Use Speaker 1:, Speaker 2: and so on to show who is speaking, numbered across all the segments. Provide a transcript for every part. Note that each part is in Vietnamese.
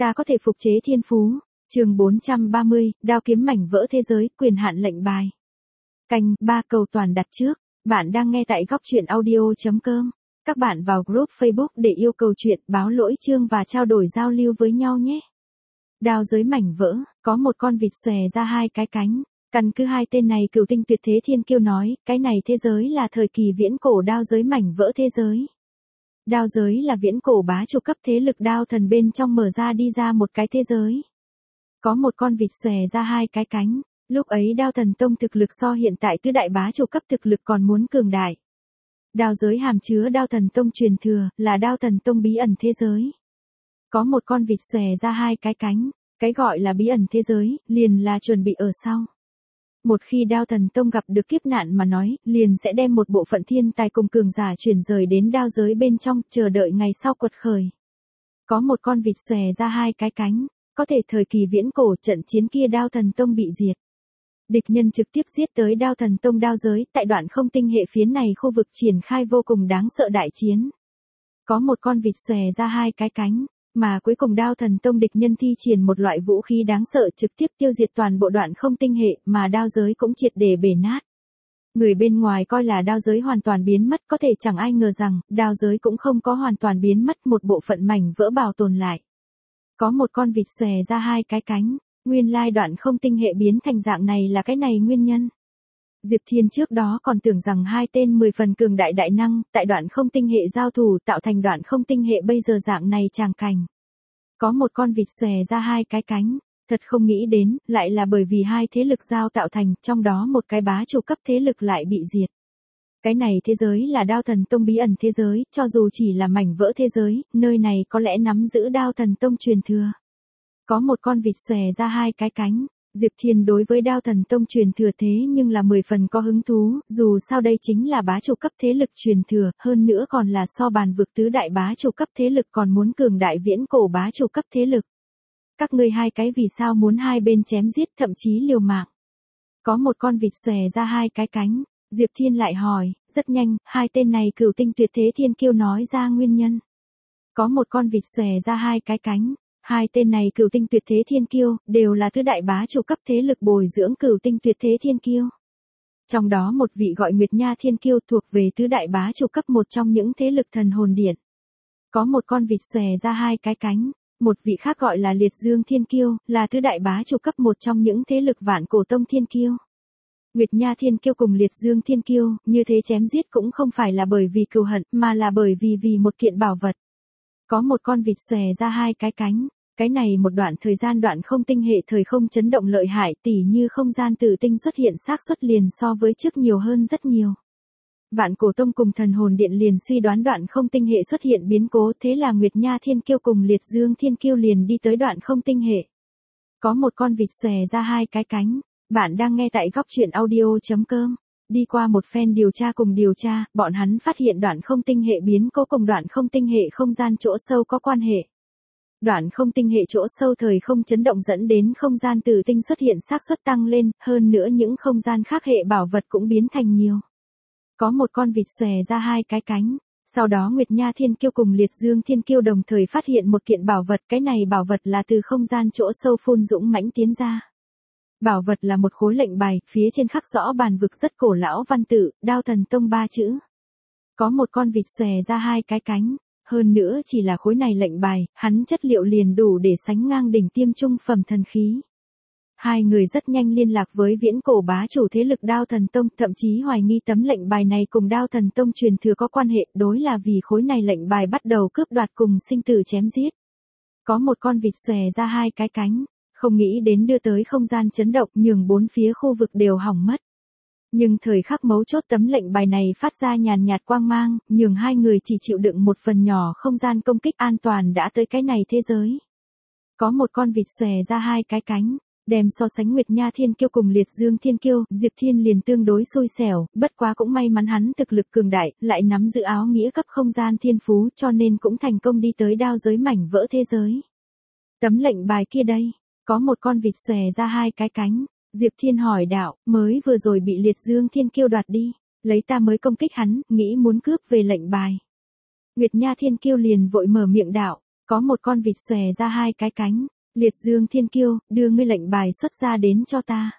Speaker 1: Ta có thể phục chế thiên phú. Chương 430, đao kiếm mảnh vỡ thế giới, quyền hạn lệnh bài. Canh 3 cầu toàn đặt trước. Bạn đang nghe tại góc truyện audio.com. Các bạn vào group Facebook để yêu cầu chuyện, báo lỗi chương và trao đổi giao lưu với nhau nhé. Đao giới mảnh vỡ, có một con vịt xòe ra hai cái cánh. Căn cứ hai tên này Cửu Tinh Tuyệt Thế Thiên Kiêu nói, cái này thế giới là thời kỳ viễn cổ đao giới mảnh vỡ thế giới. Đao giới là viễn cổ bá chủ cấp thế lực đao thần bên trong mở ra đi ra một cái thế giới. Có một con vịt xòe ra hai cái cánh, lúc ấy đao thần tông thực lực so hiện tại tứ đại bá chủ cấp thực lực còn muốn cường đại. Đao giới hàm chứa đao thần tông truyền thừa, là đao thần tông bí ẩn thế giới. Có một con vịt xòe ra hai cái cánh, cái gọi là bí ẩn thế giới, liền là chuẩn bị ở sau. Một khi đao thần tông gặp được kiếp nạn mà nói, liền sẽ đem một bộ phận thiên tài cùng cường giả chuyển rời đến đao giới bên trong, chờ đợi ngày sau quật khởi. Có một con vịt xòe ra hai cái cánh, có thể thời kỳ viễn cổ trận chiến kia đao thần tông bị diệt. Địch nhân trực tiếp giết tới đao thần tông đao giới, tại đoạn không tinh hệ phía này khu vực triển khai vô cùng đáng sợ đại chiến. Có một con vịt xòe ra hai cái cánh, mà cuối cùng đao thần tông địch nhân thi triển một loại vũ khí đáng sợ trực tiếp tiêu diệt toàn bộ đoạn không tinh hệ, mà đao giới cũng triệt để bể nát. Người bên ngoài coi là đao giới hoàn toàn biến mất, có thể chẳng ai ngờ rằng, đao giới cũng không có hoàn toàn biến mất, một bộ phận mảnh vỡ bảo tồn lại. Có một con vịt xòe ra hai cái cánh, nguyên lai đoạn không tinh hệ biến thành dạng này là cái này nguyên nhân. Diệp Thiên trước đó còn tưởng rằng hai tên 10 phần cường đại đại năng, tại đoạn không tinh hệ giao thủ tạo thành đoạn không tinh hệ bây giờ dạng này tràng cảnh. Có một con vịt xòe ra hai cái cánh, thật không nghĩ đến, lại là bởi vì hai thế lực giao tạo thành, trong đó một cái bá chủ cấp thế lực lại bị diệt. Cái này thế giới là đao thần tông bí ẩn thế giới, cho dù chỉ là mảnh vỡ thế giới, nơi này có lẽ nắm giữ đao thần tông truyền thừa. Có một con vịt xòe ra hai cái cánh. Diệp Thiên đối với đao thần tông truyền thừa thế nhưng là 10 phần có hứng thú, dù sao đây chính là bá chủ cấp thế lực truyền thừa, hơn nữa còn là so bàn vực tứ đại bá chủ cấp thế lực còn muốn cường đại viễn cổ bá chủ cấp thế lực. Các ngươi hai cái vì sao muốn hai bên chém giết thậm chí liều mạng. Có một con vịt xòe ra hai cái cánh, Diệp Thiên lại hỏi, rất nhanh, hai tên này Cửu Tinh Tuyệt Thế Thiên Kiêu nói ra nguyên nhân. Có một con vịt xòe ra hai cái cánh. Hai tên này Cửu Tinh Tuyệt Thế Thiên Kiêu, đều là tứ đại bá chủ cấp thế lực bồi dưỡng Cửu Tinh Tuyệt Thế Thiên Kiêu. Trong đó một vị gọi Nguyệt Nha Thiên Kiêu thuộc về tứ đại bá chủ cấp một trong những thế lực thần hồn điện. Có một con vịt xòe ra hai cái cánh, một vị khác gọi là Liệt Dương Thiên Kiêu, là tứ đại bá chủ cấp một trong những thế lực vạn cổ tông Thiên Kiêu. Nguyệt Nha Thiên Kiêu cùng Liệt Dương Thiên Kiêu, như thế chém giết cũng không phải là bởi vì cừu hận, mà là bởi vì một kiện bảo vật. Có một con vịt xòe ra hai cái cánh, cái này một đoạn thời gian đoạn không tinh hệ thời không chấn động lợi hại tỉ như không gian tử tinh xuất hiện xác suất liền so với trước nhiều hơn rất nhiều. Vạn cổ tông cùng thần hồn điện liền suy đoán đoạn không tinh hệ xuất hiện biến cố, thế là Nguyệt Nha Thiên Kiêu cùng Liệt Dương Thiên Kiêu liền đi tới đoạn không tinh hệ. Có một con vịt xòe ra hai cái cánh, bạn đang nghe tại góc truyện audio.com. Đi qua một phen điều tra, bọn hắn phát hiện đoạn không tinh hệ biến cố cùng đoạn không tinh hệ không gian chỗ sâu có quan hệ. Đoạn không tinh hệ chỗ sâu thời không chấn động dẫn đến không gian tử tinh xuất hiện xác suất tăng lên, hơn nữa những không gian khác hệ bảo vật cũng biến thành nhiều. Có một con vịt xòe ra hai cái cánh, sau đó Nguyệt Nha Thiên Kiêu cùng Liệt Dương Thiên Kiêu đồng thời phát hiện một kiện bảo vật, cái này bảo vật là từ không gian chỗ sâu phun dũng mãnh tiến ra. Bảo vật là một khối lệnh bài, phía trên khắc rõ bàn vực rất cổ lão văn tự, đao thần tông 3 chữ. Có một con vịt xòe ra hai cái cánh, hơn nữa chỉ là khối này lệnh bài, hắn chất liệu liền đủ để sánh ngang đỉnh tiêm trung phẩm thần khí. Hai người rất nhanh liên lạc với viễn cổ bá chủ thế lực đao thần tông, thậm chí hoài nghi tấm lệnh bài này cùng đao thần tông truyền thừa có quan hệ, đối là vì khối này lệnh bài bắt đầu cướp đoạt cùng sinh tử chém giết. Có một con vịt xòe ra hai cái cánh. Không nghĩ đến đưa tới không gian chấn động nhường bốn phía khu vực đều hỏng mất. Nhưng thời khắc mấu chốt tấm lệnh bài này phát ra nhàn nhạt quang mang, nhường hai người chỉ chịu đựng một phần nhỏ không gian công kích an toàn đã tới cái này thế giới. Có một con vịt xòe ra hai cái cánh, đem so sánh Nguyệt Nha Thiên Kiêu cùng Liệt Dương Thiên Kiêu, Diệp Thiên liền tương đối xui xẻo, bất quá cũng may mắn hắn thực lực cường đại, lại nắm giữ áo nghĩa cấp không gian thiên phú cho nên cũng thành công đi tới đao giới mảnh vỡ thế giới. Tấm lệnh bài kia đây. Có một con vịt xòe ra hai cái cánh, Diệp Thiên hỏi đạo, mới vừa rồi bị Liệt Dương Thiên Kiêu đoạt đi, lấy ta mới công kích hắn, nghĩ muốn cướp về lệnh bài. Nguyệt Nha Thiên Kiêu liền vội mở miệng đạo, Có một con vịt xòe ra hai cái cánh. Liệt Dương Thiên Kiêu, đưa ngươi lệnh bài xuất ra đến cho ta.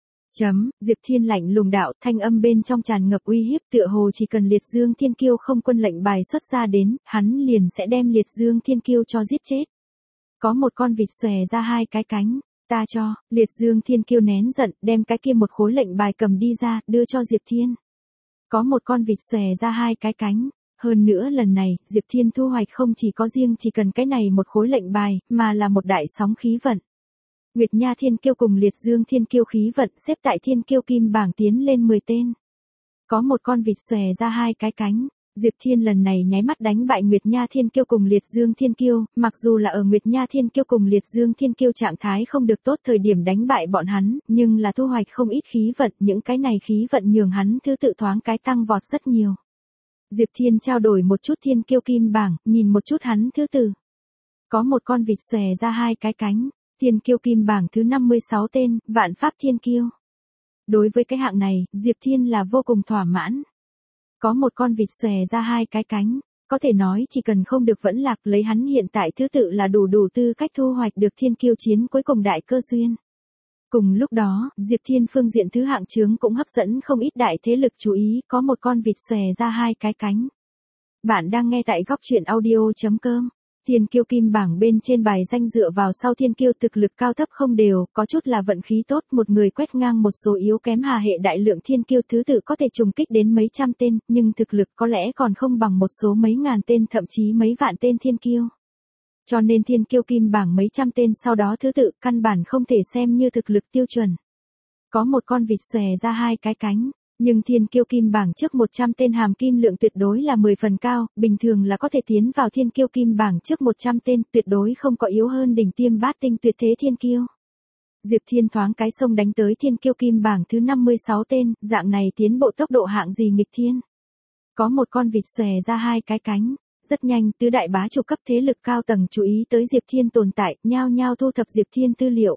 Speaker 1: Diệp Thiên lạnh lùng đạo, thanh âm bên trong tràn ngập uy hiếp, tựa hồ chỉ cần Liệt Dương Thiên Kiêu không quân lệnh bài xuất ra đến, hắn liền sẽ đem Liệt Dương Thiên Kiêu cho giết chết. Có một con vịt xòe ra hai cái cánh, ta cho. Liệt Dương Thiên Kiêu nén giận, đem cái kia một khối lệnh bài cầm đi ra, đưa cho Diệp Thiên. Có một con vịt xòe ra hai cái cánh. Hơn nữa lần này, Diệp Thiên thu hoạch không chỉ có riêng chỉ cần cái này một khối lệnh bài, mà là một đại sóng khí vận. Nguyệt Nha Thiên Kiêu cùng Liệt Dương Thiên Kiêu khí vận xếp tại Thiên Kiêu Kim bảng tiến lên 10 tên. Có một con vịt xòe ra hai cái cánh. Diệp Thiên lần này nháy mắt đánh bại Nguyệt Nha Thiên Kiêu cùng Liệt Dương Thiên Kiêu, mặc dù là ở Nguyệt Nha Thiên Kiêu cùng Liệt Dương Thiên Kiêu trạng thái không được tốt thời điểm đánh bại bọn hắn, nhưng là thu hoạch không ít khí vận, những cái này khí vận nhường hắn thứ tự thoáng cái tăng vọt rất nhiều. Diệp Thiên trao đổi một chút Thiên Kiêu Kim bảng, nhìn một chút hắn thứ tự. Có một con vịt xòe ra hai cái cánh. Thiên Kiêu Kim bảng thứ 56 tên, Vạn Pháp Thiên Kiêu. Đối với cái hạng này, Diệp Thiên là vô cùng thỏa mãn. Có một con vịt xòe ra hai cái cánh, có thể nói chỉ cần không được vẫn lạc lấy hắn hiện tại thứ tự là đủ tư cách thu hoạch được Thiên Kiêu chiến cuối cùng đại cơ duyên. Cùng lúc đó, Diệp Thiên phương diện thứ hạng chướng cũng hấp dẫn không ít đại thế lực chú ý, có một con vịt xòe ra hai cái cánh. Bạn đang nghe tại góc truyện audio.com. Thiên Kiêu Kim bảng bên trên bài danh dựa vào sau Thiên Kiêu thực lực cao thấp không đều, có chút là vận khí tốt, một người quét ngang một số yếu kém hà hệ đại lượng Thiên Kiêu thứ tự có thể trùng kích đến mấy trăm tên, nhưng thực lực có lẽ còn không bằng một số mấy ngàn tên thậm chí mấy vạn tên Thiên Kiêu. Cho nên Thiên Kiêu Kim bảng mấy trăm tên sau đó thứ tự căn bản không thể xem như thực lực tiêu chuẩn. Có một con vịt xòe ra hai cái cánh. Nhưng Thiên Kiêu Kim bảng trước 100 tên hàm kim lượng tuyệt đối là 10 phần cao, bình thường là có thể tiến vào Thiên Kiêu Kim bảng trước 100 tên, tuyệt đối không có yếu hơn đỉnh tiêm bát tinh tuyệt thế Thiên Kiêu. Diệp Thiên thoáng cái sông đánh tới Thiên Kiêu Kim bảng thứ 56 tên, dạng này tiến bộ tốc độ hạng gì nghịch thiên. Có một con vịt xòe ra hai cái cánh, rất nhanh tứ đại bá chủ cấp thế lực cao tầng chú ý tới Diệp Thiên tồn tại, nhao nhao thu thập Diệp Thiên tư liệu.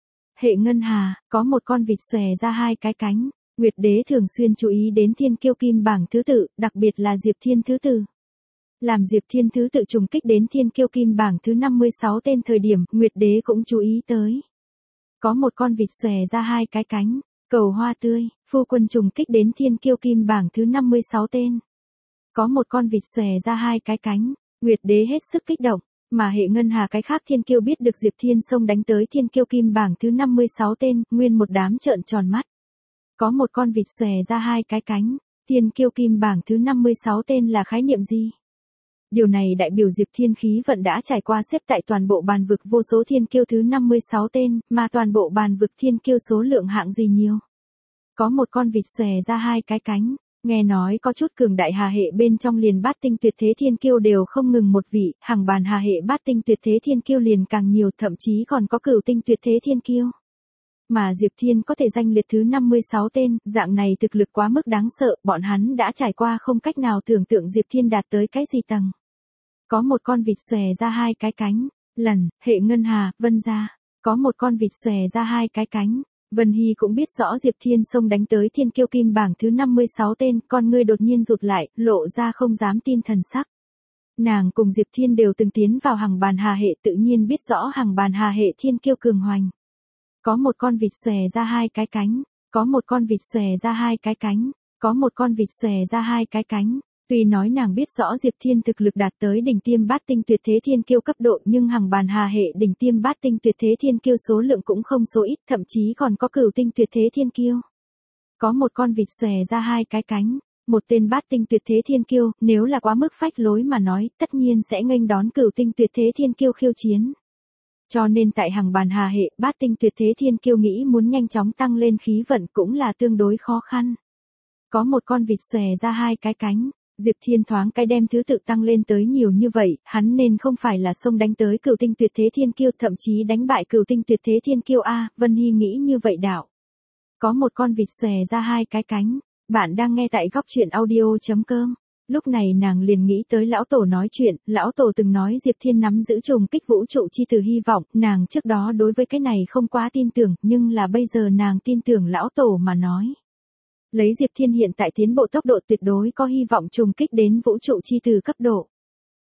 Speaker 1: Hệ Ngân Hà, có một con vịt xòe ra hai cái cánh. Nguyệt Đế thường xuyên chú ý đến Thiên Kiêu Kim bảng thứ tự, đặc biệt là Diệp Thiên thứ tự. Làm Diệp Thiên thứ tự trùng kích đến Thiên Kiêu Kim bảng thứ 56 tên thời điểm, Nguyệt Đế cũng chú ý tới. Có một con vịt xòe ra hai cái cánh, Cầu Hoa Tươi, phu quân trùng kích đến Thiên Kiêu Kim bảng thứ 56 tên. Có một con vịt xòe ra hai cái cánh, Nguyệt Đế hết sức kích động, mà Hệ Ngân Hà cái khác Thiên Kiêu biết được Diệp Thiên xông đánh tới Thiên Kiêu Kim bảng thứ 56 tên, nguyên một đám trợn tròn mắt. Có một con vịt xòe ra hai cái cánh, Thiên Kiêu Kim bảng thứ 56 tên là khái niệm gì? Điều này đại biểu Diệp Thiên khí vận đã trải qua xếp tại toàn bộ bàn vực vô số Thiên Kiêu thứ 56 tên, mà toàn bộ bàn vực Thiên Kiêu số lượng hạng gì nhiều? Có một con vịt xòe ra hai cái cánh, nghe nói có chút cường đại hà hệ bên trong liền bát tinh tuyệt thế Thiên Kiêu đều không ngừng một vị, hàng bàn hà hệ bát tinh tuyệt thế Thiên Kiêu liền càng nhiều, thậm chí còn có cửu tinh tuyệt thế Thiên Kiêu. Mà Diệp Thiên có thể danh liệt thứ 56 tên, dạng này thực lực quá mức đáng sợ, bọn hắn đã trải qua không cách nào tưởng tượng Diệp Thiên đạt tới cái gì tầng. Có một con vịt xòe ra hai cái cánh, lần, Hệ Ngân Hà, Vân Gia. Có một con vịt xòe ra hai cái cánh, Vân Hy cũng biết rõ Diệp Thiên xông đánh tới Thiên Kiêu Kim bảng thứ 56 tên, con ngươi đột nhiên rụt lại, lộ ra không dám tin thần sắc. Nàng cùng Diệp Thiên đều từng tiến vào hàng bàn hà hệ, tự nhiên biết rõ hàng bàn hà hệ Thiên Kiêu cường hoành. Có một con vịt xòe ra hai cái cánh, có một con vịt xòe ra hai cái cánh, có một con vịt xòe ra hai cái cánh. Tuy nói nàng biết rõ Diệp Thiên thực lực đạt tới đỉnh tiêm bát tinh tuyệt thế Thiên Kiêu cấp độ, nhưng hàng bàn hà hệ đỉnh tiêm bát tinh tuyệt thế Thiên Kiêu số lượng cũng không số ít, thậm chí còn có cửu tinh tuyệt thế Thiên Kiêu. Có một con vịt xòe ra hai cái cánh, một tên bát tinh tuyệt thế Thiên Kiêu, nếu là quá mức phách lối mà nói, tất nhiên sẽ nghênh đón cửu tinh tuyệt thế Thiên Kiêu khiêu chiến. Cho nên tại hàng bàn hà hệ, bát tinh tuyệt thế Thiên Kiêu nghĩ muốn nhanh chóng tăng lên khí vận cũng là tương đối khó khăn. Có một con vịt xòe ra hai cái cánh, Diệp Thiên thoáng cái đem thứ tự tăng lên tới nhiều như vậy, hắn nên không phải là xông đánh tới cửu tinh tuyệt thế Thiên Kiêu, thậm chí đánh bại cửu tinh tuyệt thế Thiên Kiêu a, Vân Hy nghĩ như vậy đạo. Có một con vịt xòe ra hai cái cánh, bạn đang nghe tại góc truyện audio.com. Lúc này nàng liền nghĩ tới lão tổ nói chuyện, lão tổ từng nói Diệp Thiên nắm giữ trùng kích vũ trụ chi từ hy vọng, nàng trước đó đối với cái này không quá tin tưởng, nhưng là bây giờ nàng tin tưởng lão tổ mà nói. Lấy Diệp Thiên hiện tại tiến bộ tốc độ tuyệt đối có hy vọng trùng kích đến vũ trụ chi từ cấp độ.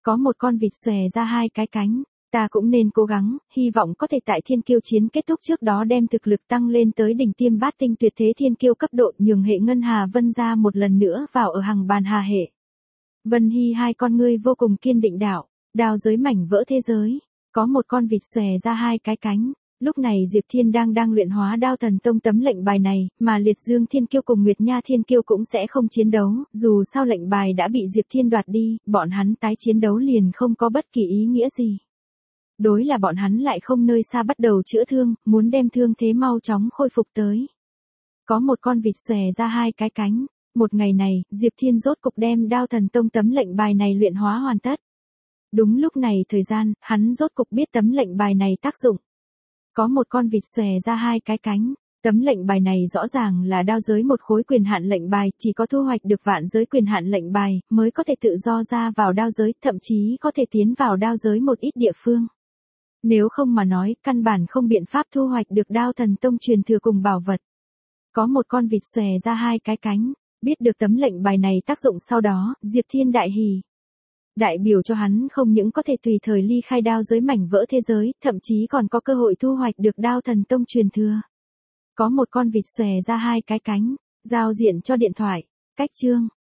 Speaker 1: Có một con vịt xòe ra hai cái cánh. Ta cũng nên cố gắng, hy vọng có thể tại thiên kiêu chiến kết thúc trước đó đem thực lực tăng lên tới đỉnh tiêm bát tinh tuyệt thế thiên kiêu cấp độ, nhường hệ Ngân Hà Vân gia một lần nữa vào ở hàng bàn hà hệ. Vân Hy hai con ngươi vô cùng kiên định đạo, đao giới mảnh vỡ thế giới. Có một con vịt xòe ra hai cái cánh. Lúc này Diệp Thiên đang luyện hóa Đao Thần Tông tấm lệnh bài này, mà Liệt Dương Thiên Kiêu cùng Nguyệt Nha Thiên Kiêu cũng sẽ không chiến đấu, dù sao lệnh bài đã bị Diệp Thiên đoạt đi, bọn hắn tái chiến đấu liền không có bất kỳ ý nghĩa gì. Đối là bọn hắn lại không nơi xa bắt đầu chữa thương, muốn đem thương thế mau chóng khôi phục tới. Có một con vịt xòe ra hai cái cánh. Một ngày này, Diệp Thiên rốt cục đem Đao Thần Tông tấm lệnh bài này luyện hóa hoàn tất. Đúng lúc này thời gian, hắn rốt cục biết tấm lệnh bài này tác dụng. Có một con vịt xòe ra hai cái cánh. Tấm lệnh bài này rõ ràng là đao giới một khối quyền hạn lệnh bài, chỉ có thu hoạch được vạn giới quyền hạn lệnh bài, mới có thể tự do ra vào đao giới, thậm chí có thể tiến vào đao giới một ít địa phương. Nếu không mà nói, căn bản không biện pháp thu hoạch được Đao Thần Tông truyền thừa cùng bảo vật. Có một con vịt xòe ra hai cái cánh. Biết được tấm lệnh bài này tác dụng sau đó, Diệp Thiên đại hỉ. Đại biểu cho hắn không những có thể tùy thời ly khai đao giới mảnh vỡ thế giới, thậm chí còn có cơ hội thu hoạch được Đao Thần Tông truyền thừa. Có một con vịt xòe ra hai cái cánh. Giao diện cho điện thoại. Cách chương.